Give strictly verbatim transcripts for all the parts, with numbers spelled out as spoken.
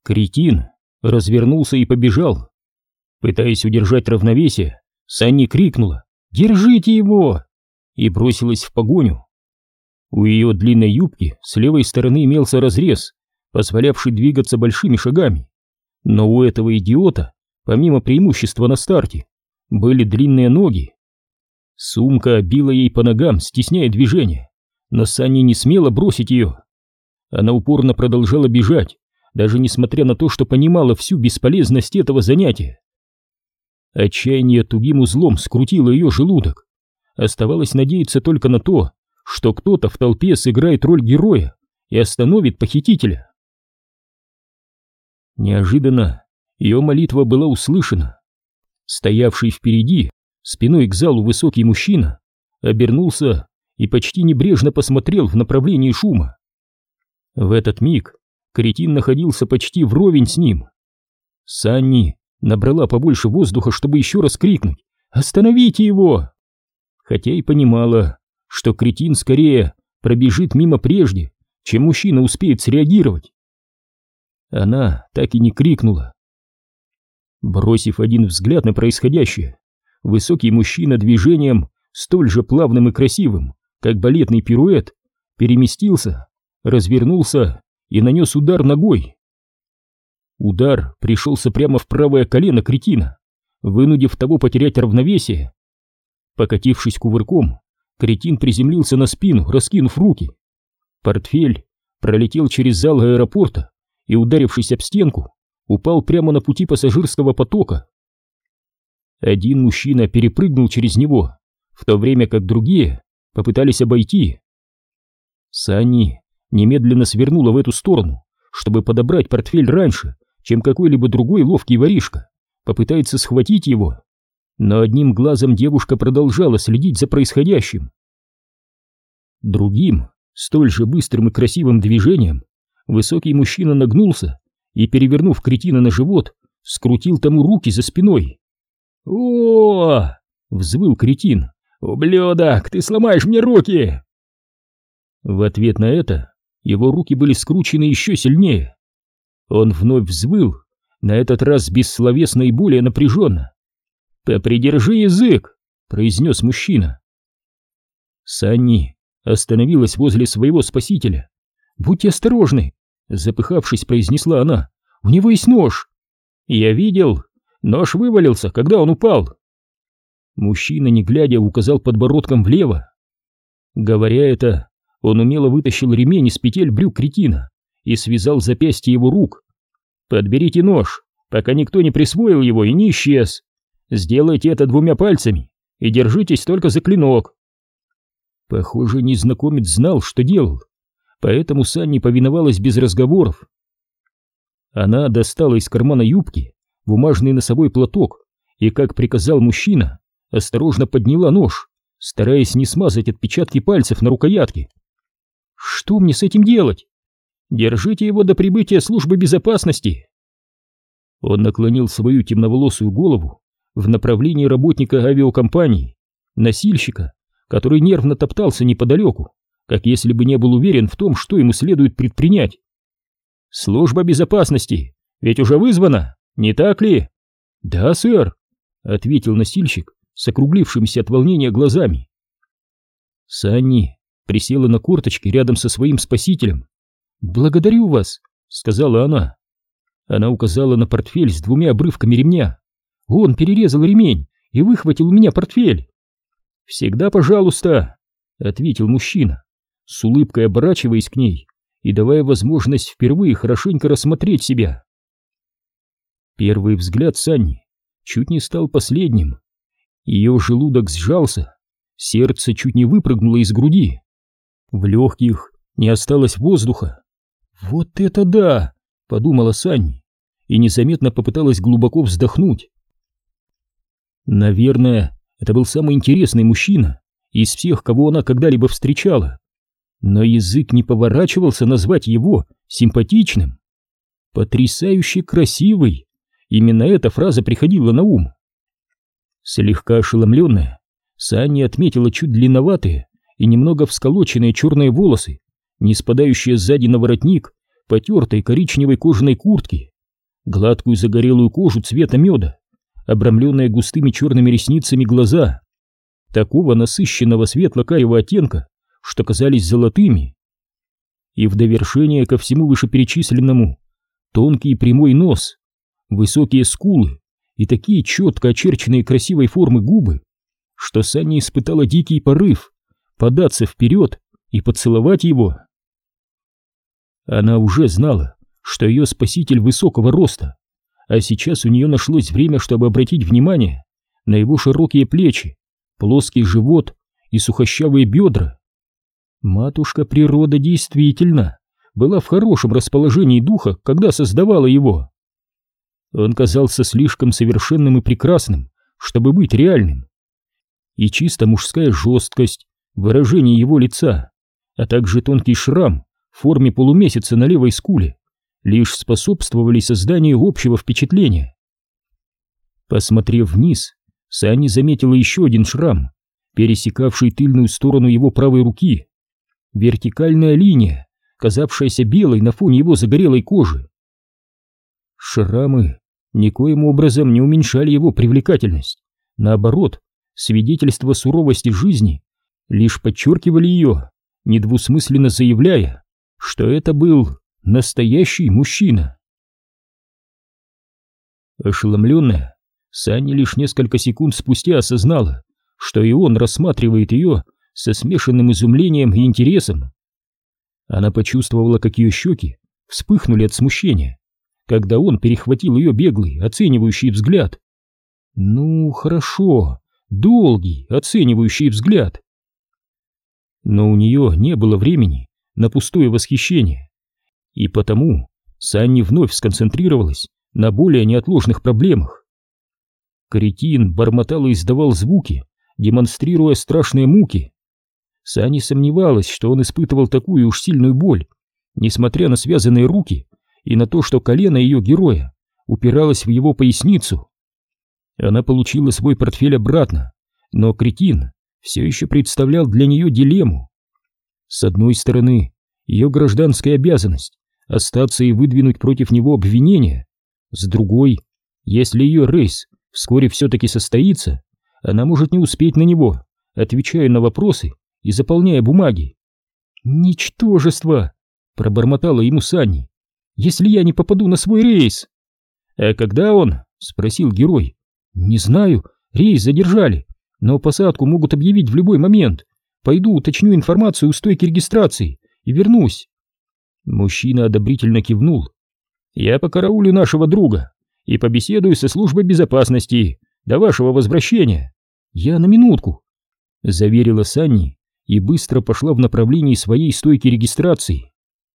Кретин развернулся и побежал. Пытаясь удержать равновесие, Санни крикнула: «Держите его!» и бросилась в погоню. У ее длинной юбки с левой стороны имелся разрез, позволявший двигаться большими шагами. Но у этого идиота, помимо преимущества на старте, были длинные ноги. Сумка била ей по ногам, стесняя движение, но Санни не смела бросить ее. Она упорно продолжала бежать, даже несмотря на то, что понимала всю бесполезность этого занятия. Отчаяние тугим узлом скрутило ее желудок. Оставалось надеяться только на то, что кто-то в толпе сыграет роль героя и остановит похитителя. Неожиданно ее молитва была услышана. Стоявший впереди, спиной к залу высокий мужчина, обернулся и почти небрежно посмотрел в направлении шума. В этот миг кретин находился почти вровень с ним. Санни набрала побольше воздуха, чтобы еще раз крикнуть: «Остановите его!» Хотя и понимала, что кретин скорее пробежит мимо прежде, чем мужчина успеет среагировать. Она так и не крикнула. Бросив один взгляд на происходящее, высокий мужчина движением, столь же плавным и красивым, как балетный пируэт, переместился, развернулся и нанес удар ногой. Удар пришелся прямо в правое колено кретина, вынудив того потерять равновесие. Покатившись кувырком, кретин приземлился на спину, раскинув руки. Портфель пролетел через зал аэропорта и, ударившись об стенку, упал прямо на пути пассажирского потока. Один мужчина перепрыгнул через него, в то время как другие попытались обойти. Санни немедленно свернула в эту сторону, чтобы подобрать портфель раньше, чем какой-либо другой ловкий воришка попытается схватить его. Но одним глазом девушка продолжала следить за происходящим. Другим, столь же быстрым и красивым движением, высокий мужчина нагнулся и, перевернув кретина на живот, скрутил тому руки за спиной. «О!» — взвыл кретин. «Ублюдок, ты сломаешь мне руки!» В ответ на это его руки были скручены еще сильнее. Он вновь взвыл, на этот раз бессловесно и более напряженно. «Попридержи язык!» — произнес мужчина. Санни остановилась возле своего спасителя. «Будьте осторожны!» — запыхавшись, произнесла она. «У него есть нож!» «Я видел! Нож вывалился, когда он упал!» Мужчина, не глядя, указал подбородком влево. Говоря это, он умело вытащил ремень из петель брюк кретина и связал запястья его рук. «Подберите нож, пока никто не присвоил его и не исчез. Сделайте это двумя пальцами и держитесь только за клинок». Похоже, незнакомец знал, что делал, поэтому Санни повиновалась без разговоров. Она достала из кармана юбки бумажный носовой платок и, как приказал мужчина, осторожно подняла нож, стараясь не смазать отпечатки пальцев на рукоятке. «Что мне с этим делать?» «Держите его до прибытия службы безопасности». Он наклонил свою темноволосую голову в направлении работника авиакомпании, носильщика, который нервно топтался неподалеку, как если бы не был уверен в том, что ему следует предпринять. «Служба безопасности ведь уже вызвана, не так ли?» «Да, сэр», — ответил носильщик с округлившимися от волнения глазами. Санни присела на корточки рядом со своим спасителем. «Благодарю вас», — сказала она. Она указала на портфель с двумя обрывками ремня. «Он перерезал ремень и выхватил у меня портфель». «Всегда пожалуйста», — ответил мужчина, с улыбкой оборачиваясь к ней и давая возможность впервые хорошенько рассмотреть себя. Первый взгляд Санни чуть не стал последним. Ее желудок сжался, сердце чуть не выпрыгнуло из груди. В легких не осталось воздуха. «Вот это да!» — подумала Санни и незаметно попыталась глубоко вздохнуть. Наверное, это был самый интересный мужчина из всех, кого она когда-либо встречала. Но язык не поворачивался назвать его симпатичным. Потрясающе красивый. Именно эта фраза приходила на ум. Слегка ошеломленная, Санни отметила чуть длинноватые и немного всколоченные черные волосы, не спадающие сзади на воротник потертой коричневой кожаной куртки. гладкую загорелую кожу цвета меда, обрамленные густыми черными ресницами глаза, такого насыщенного светло-карего оттенка, что казались золотыми. И в довершение ко всему вышеперечисленному тонкий и прямой нос, высокие скулы и такие четко очерченные красивой формы губы, что Санни испытала дикий порыв податься вперед и поцеловать его. Она уже знала, что ее спаситель высокого роста, а сейчас у нее нашлось время, чтобы обратить внимание на его широкие плечи, плоский живот и сухощавые бедра. Матушка природа действительно была в хорошем расположении духа, когда создавала его. Он казался слишком совершенным и прекрасным, чтобы быть реальным. И чисто мужская жесткость, выражение его лица, а также тонкий шрам в форме полумесяца на левой скуле лишь способствовали созданию общего впечатления. Посмотрев вниз, Санни заметила еще один шрам, пересекавший тыльную сторону его правой руки. Вертикальная линия, казавшаяся белой на фоне его загорелой кожи. Шрамы никоим образом не уменьшали его привлекательность. Наоборот, свидетельства суровости жизни лишь подчеркивали ее, недвусмысленно заявляя, что это был настоящий мужчина. Ошеломленная, Санни лишь несколько секунд спустя осознала, что и он рассматривает ее со смешанным изумлением и интересом. Она почувствовала, как ее щеки вспыхнули от смущения, когда он перехватил ее беглый, оценивающий взгляд. Ну, хорошо, долгий, оценивающий взгляд. Но у нее не было времени на пустое восхищение, и потому Санни вновь сконцентрировалась на более неотложных проблемах. Кретин бормотал и издавал звуки, демонстрируя страшные муки. Санни сомневалась, что он испытывал такую уж сильную боль, несмотря на связанные руки и на то, что колено ее героя упиралось в его поясницу. Она получила свой портфель обратно, но кретин все еще представлял для нее дилемму. С одной стороны, ее гражданская обязанность остаться и выдвинуть против него обвинения. С другой, если ее рейс вскоре все-таки состоится, она может не успеть на него, отвечая на вопросы и заполняя бумаги. «Ничтожество!» — пробормотала ему Санни. «Если я не попаду на свой рейс!» «А когда он?» — спросил герой. «Не знаю, рейс задержали, но посадку могут объявить в любой момент. Пойду уточню информацию у стойки регистрации и вернусь». Мужчина одобрительно кивнул. «Я покараулю нашего друга и побеседую со службой безопасности до вашего возвращения». «Я на минутку», — заверила Санни и быстро пошла в направлении своей стойки регистрации.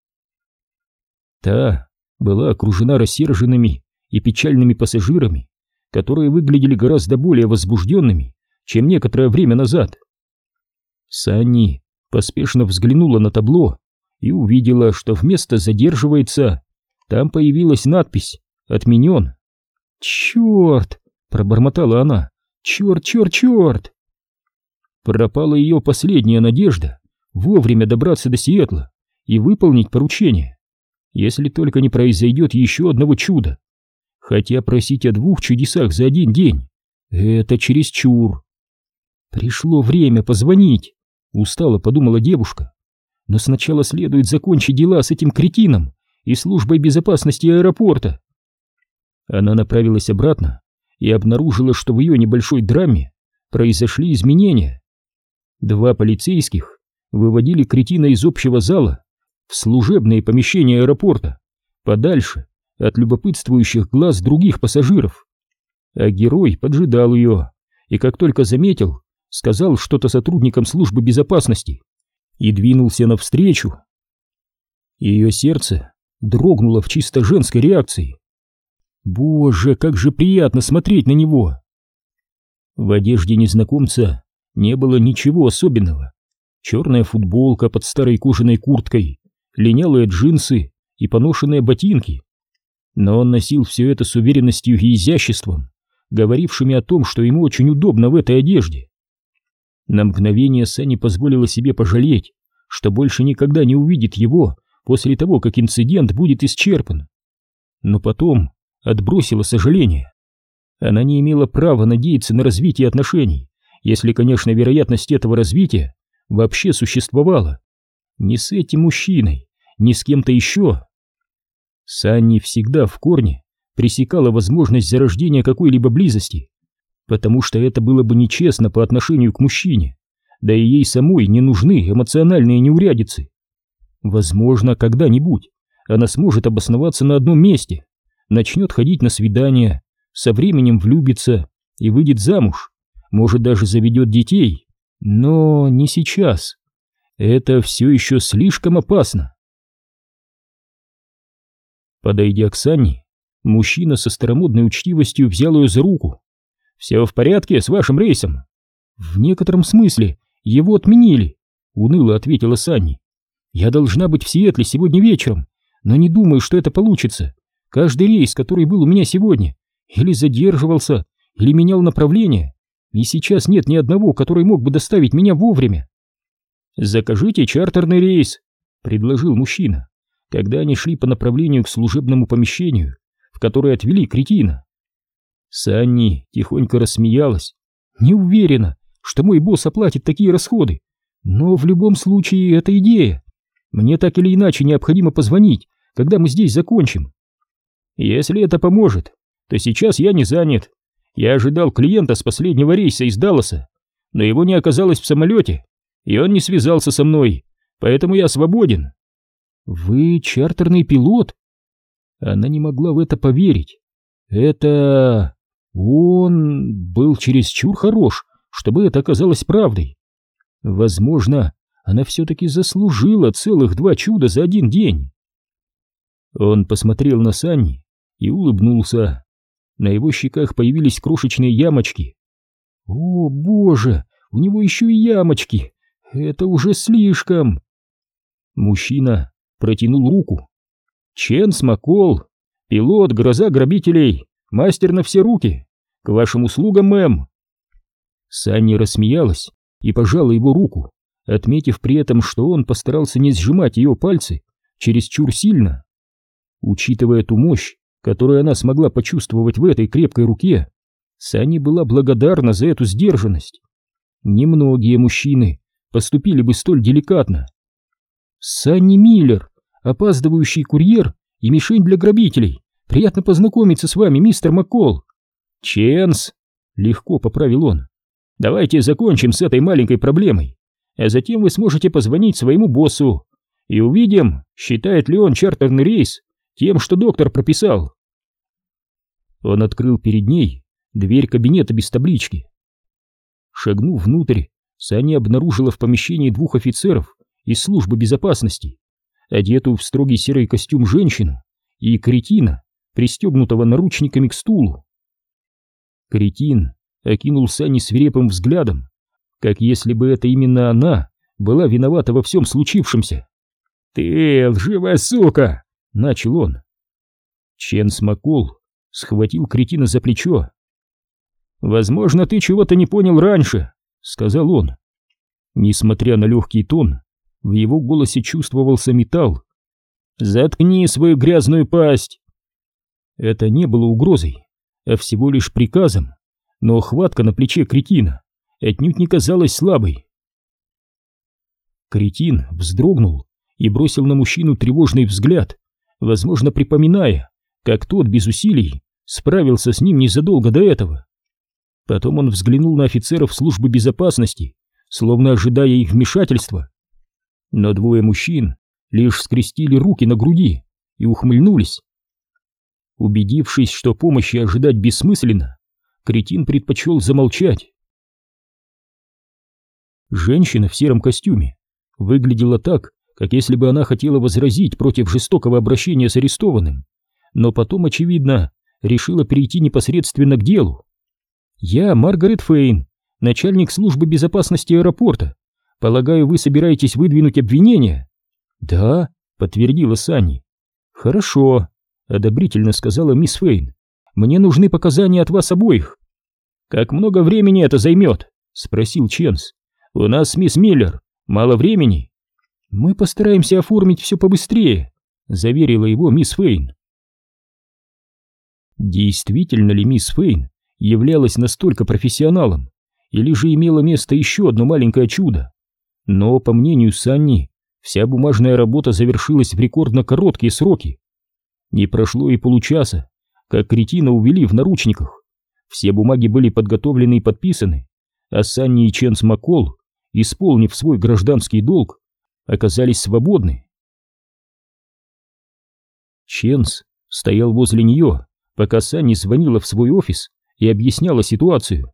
Та была окружена рассерженными и печальными пассажирами, которые выглядели гораздо более возбужденными, чем некоторое время назад. Санни поспешно взглянула на табло и увидела, что вместо «задерживается» там появилась надпись «Отменен». «Черт!» — пробормотала она. «Черт, черт, черт!» Пропала ее последняя надежда вовремя добраться до Сиэтла и выполнить поручение, если только не произойдет еще одного чуда. Хотя просить о двух чудесах за один день — это чересчур. «Пришло время позвонить», — устало подумала девушка. «Но сначала следует закончить дела с этим кретином и службой безопасности аэропорта». Она направилась обратно и обнаружила, что в ее небольшой драме произошли изменения. Два полицейских выводили кретина из общего зала в служебные помещения аэропорта, подальше от любопытствующих глаз других пассажиров. А герой поджидал ее и, как только заметил, сказал что-то сотрудникам службы безопасности и двинулся навстречу. Ее сердце дрогнуло в чисто женской реакции. Боже, как же приятно смотреть на него! В одежде незнакомца не было ничего особенного. Черная футболка под старой кожаной курткой, линялые джинсы и поношенные ботинки. Но он носил все это с уверенностью и изяществом, говорившими о том, что ему очень удобно в этой одежде. На мгновение Санни позволила себе пожалеть, что больше никогда не увидит его после того, как инцидент будет исчерпан. Но потом отбросила сожаление. Она не имела права надеяться на развитие отношений, если, конечно, вероятность этого развития вообще существовала. Не с этим мужчиной, ни с кем-то еще. Санни всегда в корне пресекала возможность зарождения какой-либо близости, потому что это было бы нечестно по отношению к мужчине, да и ей самой не нужны эмоциональные неурядицы. Возможно, когда-нибудь она сможет обосноваться на одном месте, начнет ходить на свидания, со временем влюбится и выйдет замуж, может даже заведет детей, но не сейчас. Это все еще слишком опасно. Подойдя к Санни, мужчина со старомодной учтивостью взял ее за руку. «Все в порядке с вашим рейсом?» «В некотором смысле его отменили», — уныло ответила Санни. «Я должна быть в Сиэтле сегодня вечером, но не думаю, что это получится. Каждый рейс, который был у меня сегодня, или задерживался, или менял направление, и сейчас нет ни одного, который мог бы доставить меня вовремя». «Закажите чартерный рейс», — предложил мужчина, когда они шли по направлению к служебному помещению, в которое отвели кретина. Санни тихонько рассмеялась. «Не уверена, что мой босс оплатит такие расходы, но в любом случае это идея. Мне так или иначе необходимо позвонить, когда мы здесь закончим. Если это поможет, то сейчас я не занят. Я ожидал клиента с последнего рейса из Далласа, но его не оказалось в самолете, и он не связался со мной, поэтому я свободен». «Вы чартерный пилот?» Она не могла в это поверить. Это... он был чересчур хорош, чтобы это оказалось правдой. Возможно, она все-таки заслужила целых два чуда за один день. Он посмотрел на Санни и улыбнулся. На его щеках появились крошечные ямочки. «О, боже, у него еще и ямочки! Это уже слишком!» Мужчина протянул руку. «Ченс Маккол, пилот «Гроза грабителей», мастер на все руки. К вашим услугам, мэм!» Санни рассмеялась и пожала его руку, отметив при этом, что он постарался не сжимать ее пальцы чересчур сильно. Учитывая ту мощь, которую она смогла почувствовать в этой крепкой руке, Санни была благодарна за эту сдержанность. Немногие мужчины поступили бы столь деликатно. «Санни Миллер, опаздывающий курьер и мишень для грабителей. Приятно познакомиться с вами, мистер Маккол». «Ченс», — легко поправил он, — «давайте закончим с этой маленькой проблемой, а затем вы сможете позвонить своему боссу и увидим, считает ли он чартерный рейс тем, что доктор прописал». Он открыл перед ней дверь кабинета без таблички. Шагнув внутрь, Санни обнаружила в помещении двух офицеров из службы безопасности, одетую в строгий серый костюм женщину, и кретина, пристегнутого наручниками к стулу. Кретин окинул Санни свирепым взглядом, как если бы это именно она была виновата во всем случившемся. «Ты лживая сука!» — начал он. Ченс Маккол схватил кретина за плечо. «Возможно, ты чего-то не понял раньше», — сказал он. Несмотря на легкий тон, в его голосе чувствовался металл. «Заткни свою грязную пасть!» Это не было угрозой, а всего лишь приказом, но хватка на плече кретина отнюдь не казалась слабой. Кретин вздрогнул и бросил на мужчину тревожный взгляд, возможно, припоминая, как тот без усилий справился с ним незадолго до этого. Потом он взглянул на офицеров службы безопасности, словно ожидая их вмешательства. Но двое мужчин лишь скрестили руки на груди и ухмыльнулись. Убедившись, что помощи ожидать бессмысленно, кретин предпочел замолчать. Женщина в сером костюме выглядела так, как если бы она хотела возразить против жестокого обращения с арестованным, но потом, очевидно, решила перейти непосредственно к делу. «Я Маргарет Фейн, начальник службы безопасности аэропорта. Полагаю, вы собираетесь выдвинуть обвинение?» «Да», — подтвердила Санни. «Хорошо», — одобрительно сказала мисс Фейн. «Мне нужны показания от вас обоих». «Как много времени это займет?» — спросил Ченс. «У нас с мисс Миллер мало времени». «Мы постараемся оформить все побыстрее», — заверила его мисс Фейн. Действительно ли мисс Фейн являлась настолько профессионалом, или же имело место еще одно маленькое чудо? Но, по мнению Санни, вся бумажная работа завершилась в рекордно короткие сроки. Не прошло и получаса, как кретина увели в наручниках. Все бумаги были подготовлены и подписаны, а Санни и Ченс Маккол, исполнив свой гражданский долг, оказались свободны. Ченс стоял возле нее, пока Санни звонила в свой офис и объясняла ситуацию.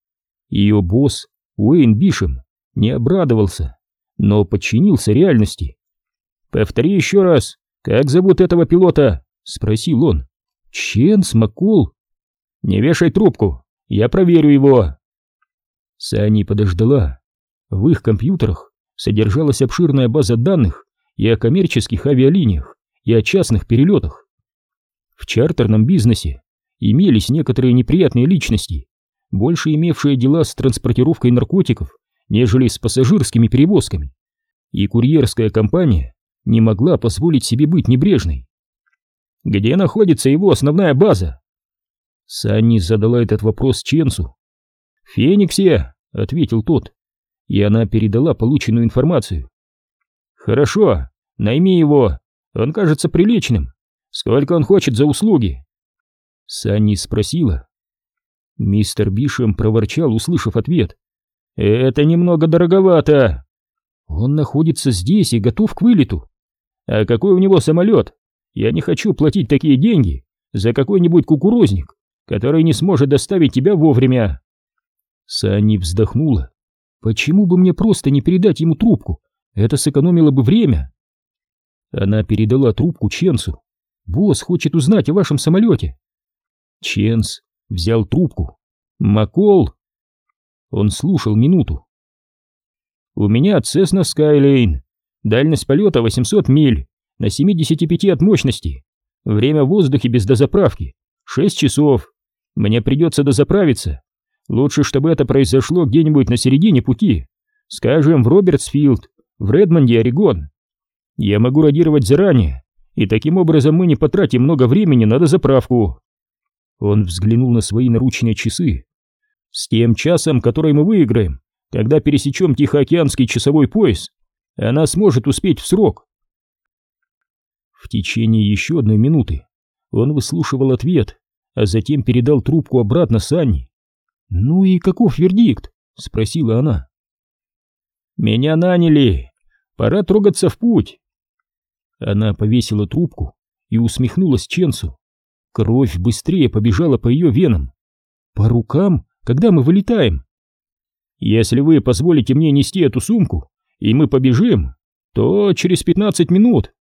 Ее босс, Уэйн Бишем, не обрадовался, но подчинился реальности. «Повтори еще раз, как зовут этого пилота?» — спросил он. «Ченс Маккол». «Не вешай трубку, я проверю его». Санни подождала. В их компьютерах содержалась обширная база данных и о коммерческих авиалиниях, и о частных перелетах. В чартерном бизнесе имелись некоторые неприятные личности, больше имевшие дела с транспортировкой наркотиков, нежели с пассажирскими перевозками, и курьерская компания не могла позволить себе быть небрежной. «Где находится его основная база?» Санни задала этот вопрос Ченсу. «В Фениксе», — ответил тот, и она передала полученную информацию. «Хорошо, найми его, он кажется приличным. Сколько он хочет за услуги?» Санни спросила. Мистер Бишем проворчал, услышав ответ. «Это немного дороговато». «Он находится здесь и готов к вылету». «А какой у него самолет? Я не хочу платить такие деньги за какой-нибудь кукурузник, который не сможет доставить тебя вовремя». Санни вздохнула. «Почему бы мне просто не передать ему трубку? Это сэкономило бы время». Она передала трубку Ченсу. «Босс хочет узнать о вашем самолете». Ченс взял трубку. «Маккол?» Он слушал минуту. «У меня Cessna Skyline. Дальность полета восемьсот миль, на семидесяти пяти от мощности. Время в воздухе без дозаправки шесть часов. Мне придется дозаправиться. Лучше, чтобы это произошло где-нибудь на середине пути. Скажем, в Робертсфилд, в Редмонде, Орегон. Я могу радировать заранее, и таким образом мы не потратим много времени на дозаправку». Он взглянул на свои наручные часы. «С тем часом, который мы выиграем, когда пересечем Тихоокеанский часовой пояс, она сможет успеть в срок». В течение еще одной минуты он выслушивал ответ, а затем передал трубку обратно Санни. «Ну и каков вердикт?» — спросила она. «Меня наняли. Пора трогаться в путь». Она повесила трубку и усмехнулась Ченсу. Кровь быстрее побежала по ее венам. «По рукам? Когда мы вылетаем?» «Если вы позволите мне нести эту сумку, и мы побежим, то через пятнадцать минут».